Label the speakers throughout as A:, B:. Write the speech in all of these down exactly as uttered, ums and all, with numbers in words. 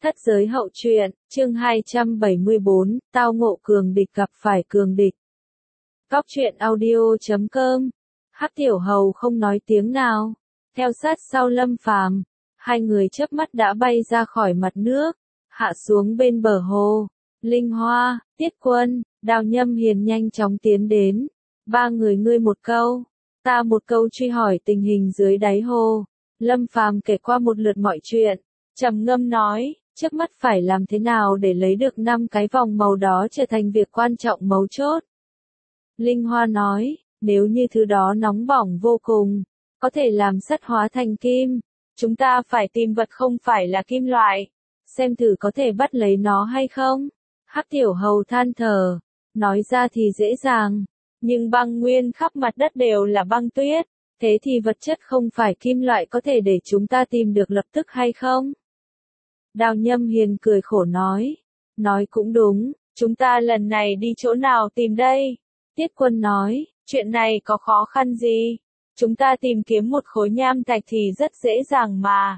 A: Thất giới hậu truyện, chương hai trăm bảy mươi bốn, tao ngộ cường địch gặp phải cường địch. Góc truyện audio chấm com. Hắc Tiểu Hầu không nói tiếng nào, theo sát sau Lâm Phàm, hai người chớp mắt đã bay ra khỏi mặt nước, hạ xuống bên bờ hồ. Linh Hoa, Tiết Quân, Đào Nhâm Hiền nhanh chóng tiến đến, ba người ngươi một câu, ta một câu truy hỏi tình hình dưới đáy hồ. Lâm Phàm kể qua một lượt mọi chuyện, trầm ngâm nói, trước mắt phải làm thế nào để lấy được năm cái vòng màu đó trở thành việc quan trọng mấu chốt. Linh Hoa nói, nếu như thứ đó nóng bỏng vô cùng, có thể làm sắt hóa thành kim, chúng ta phải tìm vật không phải là kim loại, xem thử có thể bắt lấy nó hay không. Hắc Tiểu Hầu than thở, nói ra thì dễ dàng, nhưng băng nguyên khắp mặt đất đều là băng tuyết, thế thì vật chất không phải kim loại có thể để chúng ta tìm được lập tức hay không? Đào Nhâm Hiền cười khổ nói, nói cũng đúng, chúng ta lần này đi chỗ nào tìm đây? Tiết Quân nói, chuyện này có khó khăn gì? Chúng ta tìm kiếm một khối nham thạch thì rất dễ dàng mà.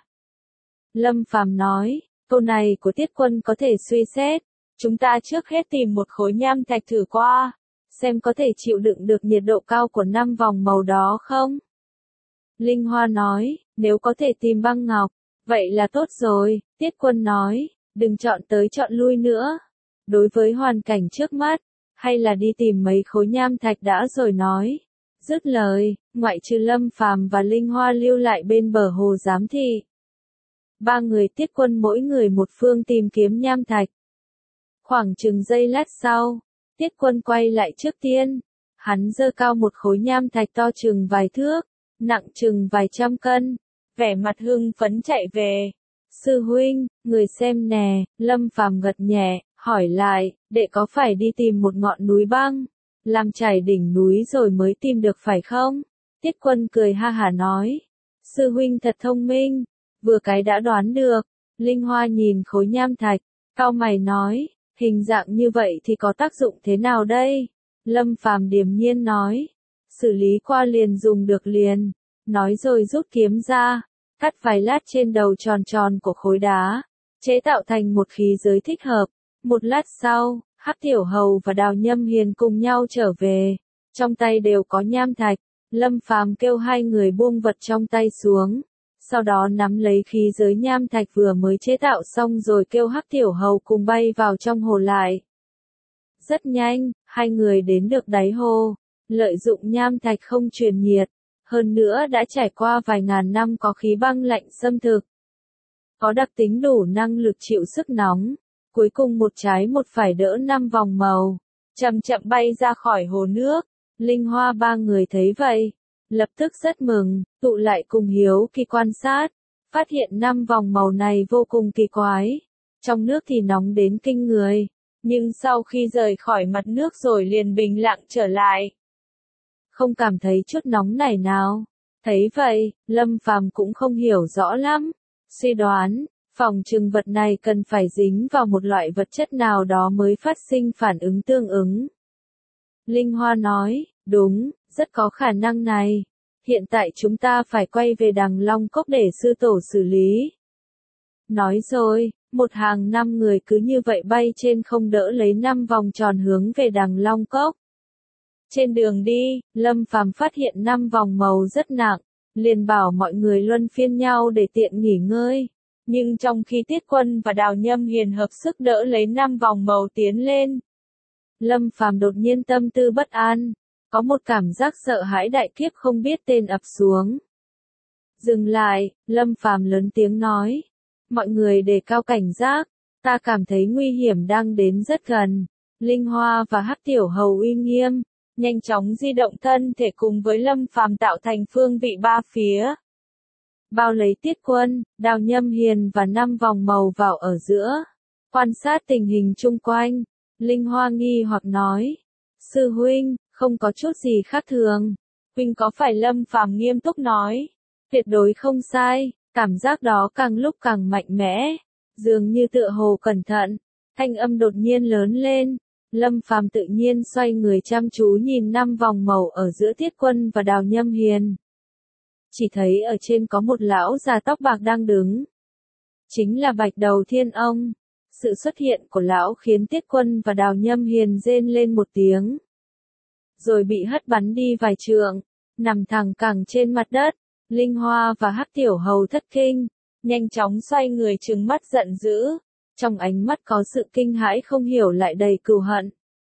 A: Lâm Phàm nói, câu này của Tiết Quân có thể suy xét, chúng ta trước hết tìm một khối nham thạch thử qua, xem có thể chịu đựng được nhiệt độ cao của năm vòng màu đó không? Linh Hoa nói, nếu có thể tìm băng ngọc, vậy là tốt rồi. Tiết Quân nói, đừng chọn tới chọn lui nữa. Đối với hoàn cảnh trước mắt, hay là đi tìm mấy khối nham thạch đã rồi nói. Dứt lời, ngoại trừ Lâm Phàm và Linh Hoa lưu lại bên bờ hồ giám thị. Ba người Tiết Quân mỗi người một phương tìm kiếm nham thạch. Khoảng chừng giây lát sau, Tiết Quân quay lại trước tiên. Hắn giơ cao một khối nham thạch to chừng vài thước, nặng chừng vài trăm cân, vẻ mặt hưng phấn chạy về. Sư huynh, người xem nè. Lâm Phàm gật nhẹ, hỏi lại, đệ có phải đi tìm một ngọn núi băng, làm chảy đỉnh núi rồi mới tìm được phải không? Tiết Quân cười ha hả nói, sư huynh thật thông minh, vừa cái đã đoán được. Linh Hoa nhìn khối nham thạch, cau mày nói, hình dạng như vậy thì có tác dụng thế nào đây? Lâm Phàm điềm nhiên nói, xử lý qua liền dùng được liền. Nói rồi rút kiếm ra, cắt vài lát trên đầu tròn tròn của khối đá, chế tạo thành một khí giới thích hợp. Một lát sau, Hắc Tiểu Hầu và Đào Nhâm Hiền cùng nhau trở về, trong tay đều có nham thạch. Lâm Phàm kêu hai người buông vật trong tay xuống, sau đó nắm lấy khí giới nham thạch vừa mới chế tạo xong rồi kêu Hắc Tiểu Hầu cùng bay vào trong hồ lại. Rất nhanh, hai người đến được đáy hồ, lợi dụng nham thạch không truyền nhiệt, hơn nữa đã trải qua vài ngàn năm có khí băng lạnh xâm thực, có đặc tính đủ năng lực chịu sức nóng. Cuối cùng một trái một phải đỡ năm vòng màu, chậm chậm bay ra khỏi hồ nước. Linh Hoa ba người thấy vậy, lập tức rất mừng, tụ lại cùng hiếu kỳ quan sát, phát hiện năm vòng màu này vô cùng kỳ quái. Trong nước thì nóng đến kinh người, nhưng sau khi rời khỏi mặt nước rồi liền bình lặng trở lại. Không cảm thấy chút nóng này nào. Thấy vậy, Lâm Phàm cũng không hiểu rõ lắm, suy đoán, phòng trừng vật này cần phải dính vào một loại vật chất nào đó mới phát sinh phản ứng tương ứng. Linh Hoa nói, đúng, rất có khả năng này. Hiện tại chúng ta phải quay về Đằng Long Cốc để sư tổ xử lý. Nói rồi, một hàng năm người cứ như vậy bay trên không đỡ lấy năm vòng tròn hướng về Đằng Long Cốc. Trên đường đi, Lâm Phàm phát hiện năm vòng màu rất nặng, liền bảo mọi người luân phiên nhau để tiện nghỉ ngơi. Nhưng trong khi Tiết Quân và Đào Nhâm Hiền hợp sức đỡ lấy năm vòng màu tiến lên, Lâm Phàm đột nhiên tâm tư bất an, có một cảm giác sợ hãi đại kiếp không biết tên ập xuống. Dừng lại, Lâm Phàm lớn tiếng nói, mọi người đề cao cảnh giác, ta cảm thấy nguy hiểm đang đến rất gần. Linh Hoa và Hắc Tiểu Hầu uy nghiêm, nhanh chóng di động thân thể cùng với Lâm Phàm tạo thành phương vị ba phía. Bao lấy Tiết Quân, Đào Nhâm Hiền và năm vòng màu vào ở giữa, quan sát tình hình chung quanh. Linh Hoa nghi hoặc nói, sư huynh, không có chút gì khác thường. Huynh có phải? Lâm Phàm nghiêm túc nói, tuyệt đối không sai. Cảm giác đó càng lúc càng mạnh mẽ, dường như tựa hồ cẩn thận. Thanh âm đột nhiên lớn lên, Lâm Phàm tự nhiên xoay người chăm chú nhìn năm vòng màu ở giữa Tiết Quân và Đào Nhâm Hiền. Chỉ thấy ở trên có một lão già tóc bạc đang đứng. chính là Bạch Đầu Thiên Ông. Sự xuất hiện của lão khiến Tiết Quân và Đào Nhâm Hiền rên lên một tiếng. Rồi bị hất bắn đi vài trượng, nằm thẳng cẳng trên mặt đất. Linh Hoa và Hắc Tiểu Hầu thất kinh, nhanh chóng xoay người trừng mắt giận dữ. Trong ánh mắt có sự kinh hãi không hiểu lại đầy cừu hận.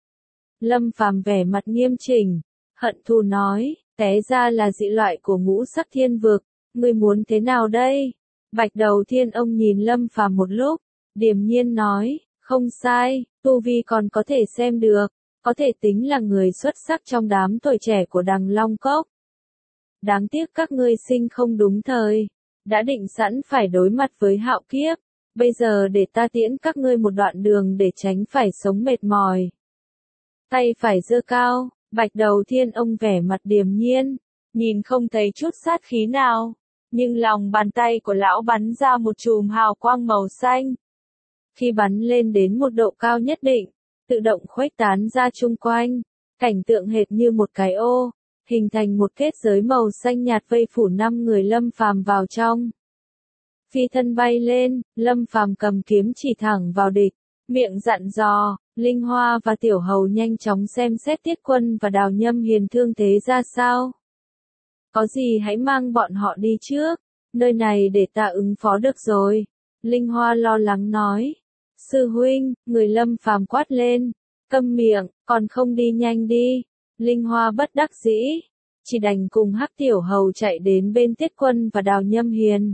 A: Lâm Phàm vẻ mặt nghiêm chỉnh, hận thù nói, té ra là dị loại của ngũ sắc thiên vực, ngươi muốn thế nào đây? Bạch Đầu Thiên Ông nhìn Lâm Phàm một lúc, điềm nhiên nói, không sai, tu vi còn có thể xem được, có thể tính là người xuất sắc trong đám tuổi trẻ của Đằng Long Cốc. Đáng tiếc các ngươi sinh không đúng thời, đã định sẵn phải đối mặt với hạo kiếp, bây giờ để ta tiễn các ngươi một đoạn đường để tránh phải sống mệt mỏi. Tay phải giơ cao, Bạch Đầu Thiên Ông vẻ mặt điềm nhiên, nhìn không thấy chút sát khí nào, nhưng lòng bàn tay của lão bắn ra một chùm hào quang màu xanh. Khi bắn lên đến một độ cao nhất định, tự động khuếch tán ra chung quanh, cảnh tượng hệt như một cái ô, hình thành một kết giới màu xanh nhạt vây phủ năm người Lâm Phàm vào trong. Phi thân bay lên, Lâm Phàm cầm kiếm chỉ thẳng vào địch, miệng dặn dò, Linh Hoa và Tiểu Hầu nhanh chóng xem xét Tiết Quân và Đào Nhâm Hiền thương thế ra sao. Có gì hãy mang bọn họ đi trước, nơi này để ta ứng phó được rồi. Linh Hoa lo lắng nói. Sư huynh, người Lâm Phàm quát lên, câm miệng, còn không đi nhanh đi. Linh Hoa bất đắc dĩ, chỉ đành cùng Hắc Tiểu Hầu chạy đến bên Tiết Quân và Đào Nhâm Hiền.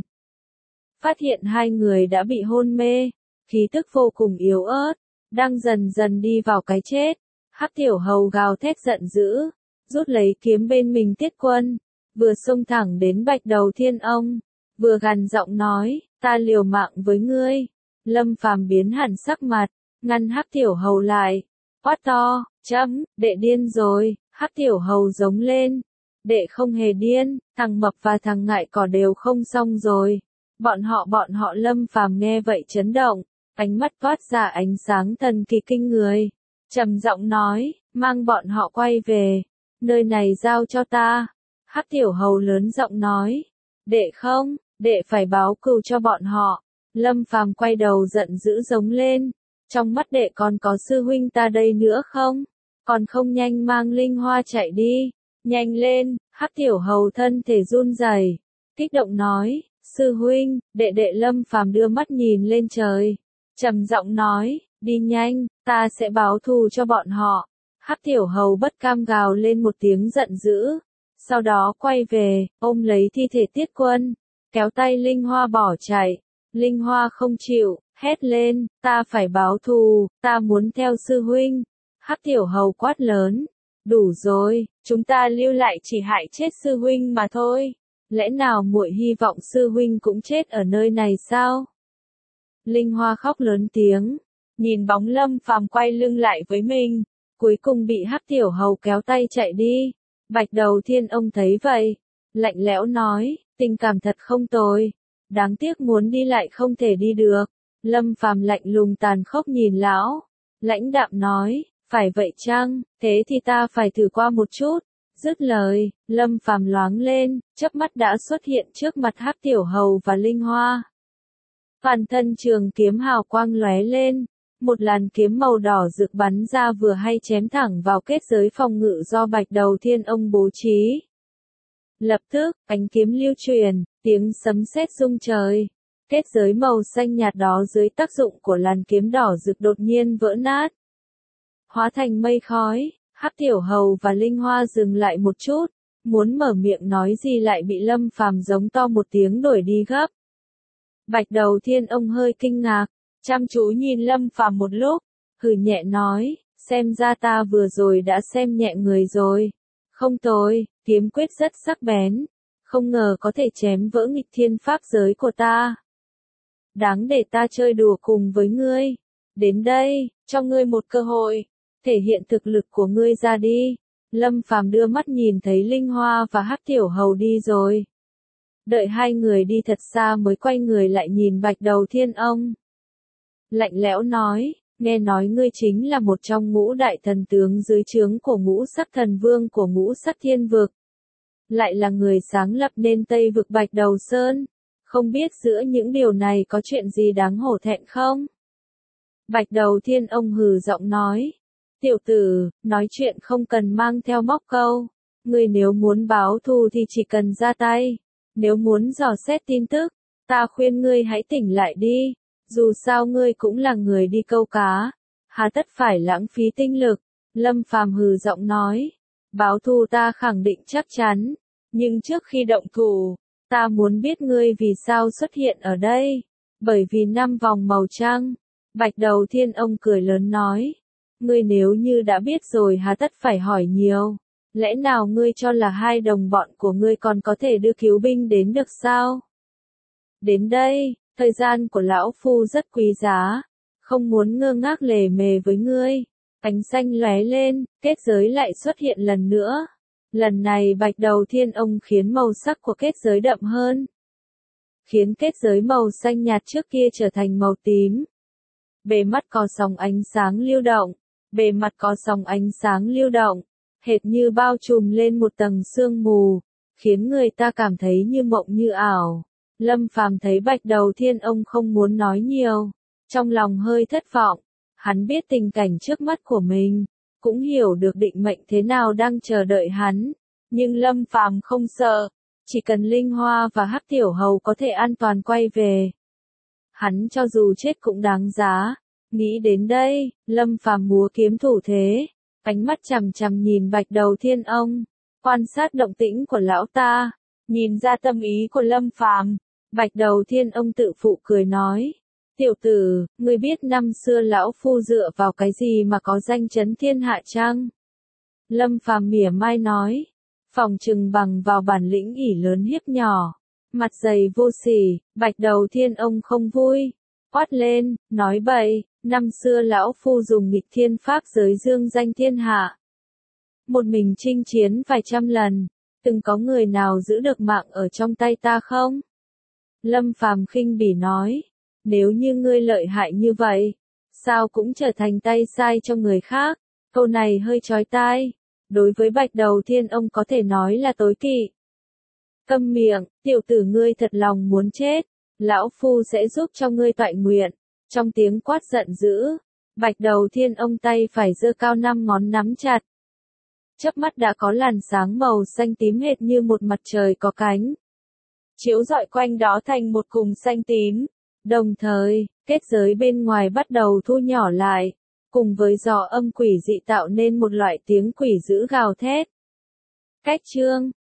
A: Phát hiện hai người đã bị hôn mê, khí tức vô cùng yếu ớt, đang dần dần đi vào cái chết. Hắc Tiểu Hầu gào thét giận dữ, rút lấy kiếm bên mình Tiết Quân, vừa xông thẳng đến Bạch Đầu Thiên Ông, vừa gằn giọng nói, ta liều mạng với ngươi. Lâm Phàm biến hẳn sắc mặt, ngăn Hắc Tiểu Hầu lại, quát to, chấm, đệ điên rồi. Hắc Tiểu Hầu giống lên, đệ không hề điên, thằng Mập và thằng Ngại Cỏ đều không xong rồi. Bọn họ bọn họ Lâm Phàm nghe vậy chấn động, ánh mắt toát ra ánh sáng thần kỳ kinh người, trầm giọng nói, mang bọn họ quay về, nơi này giao cho ta. Hắc Tiểu Hầu lớn giọng nói, đệ không, đệ phải báo cừu cho bọn họ. Lâm Phàm quay đầu giận dữ giống lên, trong mắt đệ còn có sư huynh ta đây nữa không? Còn không nhanh mang Linh Hoa chạy đi, nhanh lên. Hắc Tiểu Hầu thân thể run rẩy, kích động nói, sư huynh. Đệ đệ Lâm Phàm đưa mắt nhìn lên trời, trầm giọng nói, đi nhanh, ta sẽ báo thù cho bọn họ. Hắc Tiểu Hầu bất cam gào lên một tiếng giận dữ, sau đó quay về, ôm lấy thi thể Tiết Quân, kéo tay Linh Hoa bỏ chạy. Linh Hoa không chịu, hét lên, ta phải báo thù, ta muốn theo sư huynh. Hắc Tiểu Hầu quát lớn, đủ rồi, chúng ta lưu lại chỉ hại chết sư huynh mà thôi. Lẽ nào muội hy vọng sư huynh cũng chết ở nơi này sao? Linh Hoa khóc lớn tiếng, nhìn bóng Lâm Phàm quay lưng lại với mình, cuối cùng bị Hắc Tiểu Hầu kéo tay chạy đi. Bạch Đầu Thiên Ông thấy vậy, lạnh lẽo nói, tình cảm thật không tồi, đáng tiếc muốn đi lại không thể đi được. Lâm Phàm lạnh lùng tàn khốc nhìn lão, lãnh đạm nói, phải vậy chăng, thế thì ta phải thử qua một chút. Dứt lời, Lâm Phàm loáng lên, chớp mắt đã xuất hiện trước mặt Hắc Tiểu Hầu và Linh Hoa. Toàn thân trường kiếm hào quang lóe lên, một làn kiếm màu đỏ rực bắn ra vừa hay chém thẳng vào kết giới phòng ngự do Bạch Đầu Thiên Ông bố trí. Lập tức, ánh kiếm lưu truyền, tiếng sấm sét rung trời. Kết giới màu xanh nhạt đó dưới tác dụng của làn kiếm đỏ rực đột nhiên vỡ nát, hóa thành mây khói. Hắc Tiểu Hầu và Linh Hoa dừng lại một chút, muốn mở miệng nói gì lại bị Lâm Phàm giống to một tiếng đuổi đi gấp. Bạch Đầu Thiên Ông hơi kinh ngạc, chăm chú nhìn Lâm Phàm một lúc, hừ nhẹ nói, xem ra ta vừa rồi đã xem nhẹ người rồi. Không tồi, kiếm quyết rất sắc bén, không ngờ có thể chém vỡ nghịch thiên pháp giới của ta. Đáng để ta chơi đùa cùng với ngươi. Đến đây, cho ngươi một cơ hội, thể hiện thực lực của ngươi ra đi. Lâm Phàm đưa mắt nhìn thấy Linh Hoa và Hắc Tiểu Hầu đi rồi. Đợi hai người đi thật xa mới quay người lại nhìn Bạch Đầu Thiên Ông. Lạnh lẽo nói, nghe nói ngươi chính là một trong ngũ đại thần tướng dưới trướng của ngũ sắc thần vương của ngũ sắc thiên vực. Lại là người sáng lập nên Tây vực Bạch Đầu Sơn. Không biết giữa những điều này có chuyện gì đáng hổ thẹn không? Bạch Đầu Thiên ông hừ giọng nói. Tiểu tử, nói chuyện không cần mang theo móc câu. Ngươi nếu muốn báo thù thì chỉ cần ra tay. Nếu muốn dò xét tin tức, ta khuyên ngươi hãy tỉnh lại đi. Dù sao ngươi cũng là người đi câu cá. Hà tất phải lãng phí tinh lực. Lâm Phàm hừ giọng nói. Báo thù ta khẳng định chắc chắn. Nhưng trước khi động thủ, ta muốn biết ngươi vì sao xuất hiện ở đây. Bởi vì năm vòng màu trăng. Bạch Đầu Thiên ông cười lớn nói. Ngươi nếu như đã biết rồi hà tất phải hỏi nhiều. Lẽ nào ngươi cho là hai đồng bọn của ngươi còn có thể đưa cứu binh đến được sao? Đến đây, thời gian của lão phu rất quý giá. Không muốn ngơ ngác lề mề với ngươi. Ánh xanh lóe lên, kết giới lại xuất hiện lần nữa. Lần này Bạch Đầu Thiên ông khiến màu sắc của kết giới đậm hơn. Khiến kết giới màu xanh nhạt trước kia trở thành màu tím. Bề mặt có sóng ánh sáng lưu động. Bề mặt có sóng ánh sáng lưu động. Hệt như bao trùm lên một tầng sương mù. Khiến người ta cảm thấy như mộng như ảo. Lâm Phàm thấy Bạch Đầu Thiên ông không muốn nói nhiều. Trong lòng hơi thất vọng. Hắn biết tình cảnh trước mắt của mình. Cũng hiểu được định mệnh thế nào đang chờ đợi hắn. Nhưng Lâm Phàm không sợ. Chỉ cần Linh Hoa và Hắc Tiểu Hầu có thể an toàn quay về. Hắn cho dù chết cũng đáng giá. Nghĩ đến đây, Lâm Phàm múa kiếm thủ thế. Ánh mắt chằm chằm nhìn Bạch Đầu Thiên ông. Quan sát động tĩnh của lão ta. Nhìn ra tâm ý của Lâm Phàm. Bạch Đầu Thiên ông tự phụ cười nói. Tiểu tử, ngươi biết năm xưa lão phu dựa vào cái gì mà có danh chấn thiên hạ chăng? Lâm Phàm mỉa mai nói. Phòng trừng bằng vào bản lĩnh ỷ lớn hiếp nhỏ. Mặt dày vô sỉ, Bạch Đầu Thiên ông không vui. Quát lên, nói bậy, năm xưa lão phu dùng nghịch thiên pháp giới dương danh thiên hạ. Một mình chinh chiến vài trăm lần, từng có người nào giữ được mạng ở trong tay ta không? Lâm Phàm khinh bỉ nói. Nếu như ngươi lợi hại như vậy, sao cũng trở thành tay sai cho người khác? Câu này hơi chói tai. Đối với Bạch Đầu Thiên ông có thể nói là tối kỵ. Câm miệng, tiểu tử ngươi thật lòng muốn chết. Lão phu sẽ giúp cho ngươi toại nguyện. Trong tiếng quát giận dữ, Bạch Đầu Thiên ông tay phải giơ cao năm ngón nắm chặt. Chớp mắt đã có làn sáng màu xanh tím hệt như một mặt trời có cánh. Chiếu rọi quanh đó thành một cùng xanh tím. Đồng thời, kết giới bên ngoài bắt đầu thu nhỏ lại, cùng với gió âm quỷ dị tạo nên một loại tiếng quỷ dữ gào thét. Cách chương